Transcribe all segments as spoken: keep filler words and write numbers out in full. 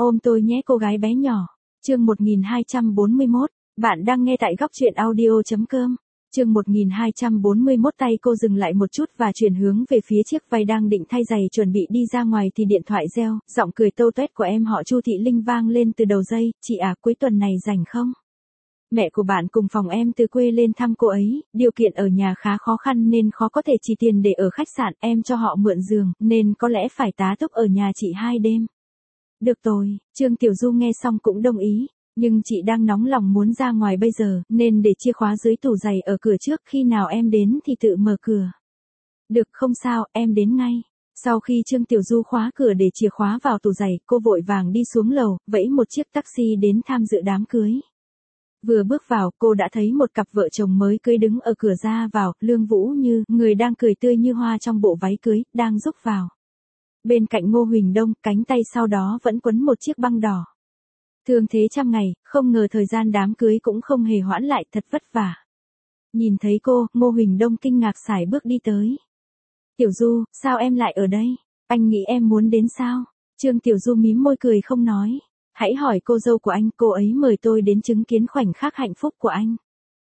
Ôm tôi nhé cô gái bé nhỏ. Chương một nghìn hai trăm bốn mươi mốt, bạn đang nghe tại góc truyện audio.com. Chương một nghìn hai trăm bốn mươi mốt. Tay cô dừng lại một chút và chuyển hướng về phía chiếc vai đang định thay giày chuẩn bị đi ra ngoài thì điện thoại reo, giọng cười tâu tuét của em họ Chu Thị Linh vang lên từ đầu dây. Chị à, cuối tuần này rảnh không? Mẹ của bạn cùng phòng em từ quê lên thăm cô ấy, điều kiện ở nhà khá khó khăn nên khó có thể chi tiền để ở khách sạn, em cho họ mượn giường, nên có lẽ phải tá túc ở nhà chị hai đêm. Được rồi, Trương Tiểu Du nghe xong cũng đồng ý, nhưng chị đang nóng lòng muốn ra ngoài bây giờ, nên để chìa khóa dưới tủ giày ở cửa trước, khi nào em đến thì tự mở cửa. Được, không sao, em đến ngay. Sau khi Trương Tiểu Du khóa cửa để chìa khóa vào tủ giày, cô vội vàng đi xuống lầu, vẫy một chiếc taxi đến tham dự đám cưới. Vừa bước vào, cô đã thấy một cặp vợ chồng mới cưới đứng ở cửa ra vào, Lương Vũ Như, người đang cười tươi như hoa trong bộ váy cưới, đang rúc vào. Bên cạnh Ngô Huỳnh Đông, cánh tay sau đó vẫn quấn một chiếc băng đỏ. Thương thế trăm ngày, không ngờ thời gian đám cưới cũng không hề hoãn lại, thật vất vả. Nhìn thấy cô, Ngô Huỳnh Đông kinh ngạc sải bước đi tới. Tiểu Du, sao em lại ở đây? Anh nghĩ em muốn đến sao? Trương Tiểu Du mím môi cười không nói. Hãy hỏi cô dâu của anh, cô ấy mời tôi đến chứng kiến khoảnh khắc hạnh phúc của anh.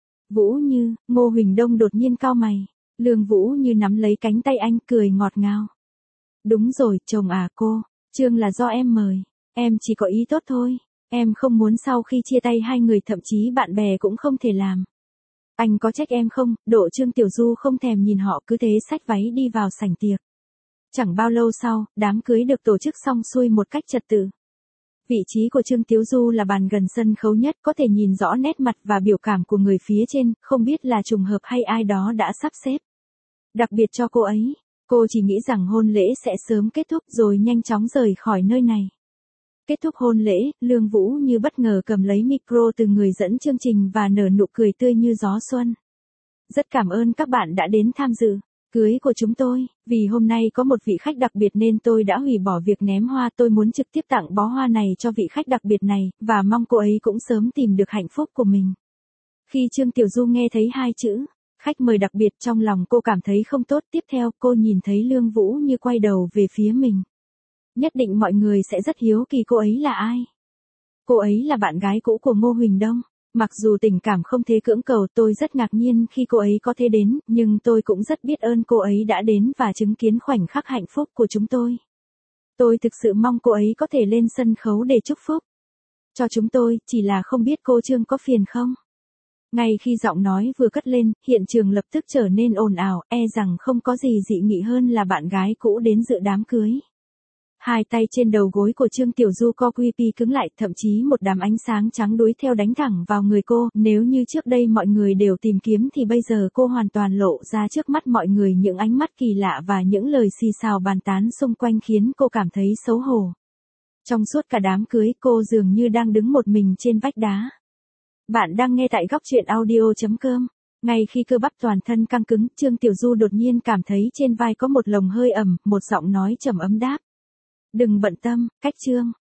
Vũ Như, Ngô Huỳnh Đông đột nhiên cau mày. Lương Vũ Như nắm lấy cánh tay anh, cười ngọt ngào. Đúng rồi, chồng à cô, Trương là do em mời, em chỉ có ý tốt thôi, em không muốn sau khi chia tay hai người thậm chí bạn bè cũng không thể làm. Anh có trách em không? Độ Trương Tiểu Du không thèm nhìn họ, cứ thế xách váy đi vào sảnh tiệc. Chẳng bao lâu sau, đám cưới được tổ chức xong xuôi một cách trật tự. Vị trí của Trương Tiểu Du là bàn gần sân khấu nhất, có thể nhìn rõ nét mặt và biểu cảm của người phía trên, không biết là trùng hợp hay ai đó đã sắp xếp. Đặc biệt cho cô ấy. Cô chỉ nghĩ rằng hôn lễ sẽ sớm kết thúc rồi nhanh chóng rời khỏi nơi này. Kết thúc hôn lễ, Lương Vũ Như bất ngờ cầm lấy micro từ người dẫn chương trình và nở nụ cười tươi như gió xuân. Rất cảm ơn các bạn đã đến tham dự cưới của chúng tôi, vì hôm nay có một vị khách đặc biệt nên tôi đã hủy bỏ việc ném hoa, tôi muốn trực tiếp tặng bó hoa này cho vị khách đặc biệt này, và mong cô ấy cũng sớm tìm được hạnh phúc của mình. Khi Trương Tiểu Du nghe thấy hai chữ khách mời đặc biệt, trong lòng cô cảm thấy không tốt. Tiếp theo cô nhìn thấy Lương Vũ Như quay đầu về phía mình. Nhất định mọi người sẽ rất hiếu kỳ cô ấy là ai. Cô ấy là bạn gái cũ của Ngô Huỳnh Đông. Mặc dù tình cảm không thể cưỡng cầu, tôi rất ngạc nhiên khi cô ấy có thể đến, nhưng tôi cũng rất biết ơn cô ấy đã đến và chứng kiến khoảnh khắc hạnh phúc của chúng tôi. Tôi thực sự mong cô ấy có thể lên sân khấu để chúc phúc cho chúng tôi, chỉ là không biết cô Trương có phiền không? Ngay khi giọng nói vừa cất lên, hiện trường lập tức trở nên ồn ào, e rằng không có gì dị nghị hơn là bạn gái cũ đến dự đám cưới. Hai tay trên đầu gối của Trương Tiểu Du co quy pi cứng lại, thậm chí một đám ánh sáng trắng đuổi theo đánh thẳng vào người cô. Nếu như trước đây mọi người đều tìm kiếm thì bây giờ cô hoàn toàn lộ ra trước mắt mọi người những ánh mắt kỳ lạ và những lời xì xào bàn tán xung quanh khiến cô cảm thấy xấu hổ. Trong suốt cả đám cưới, cô dường như đang đứng một mình trên vách đá. Bạn đang nghe tại góc truyện audio.com. Ngay khi cơ bắp toàn thân căng cứng, Trương Tiểu Du đột nhiên cảm thấy trên vai có một lồng hơi ẩm, một giọng nói trầm ấm đáp. Đừng bận tâm, cách Trương.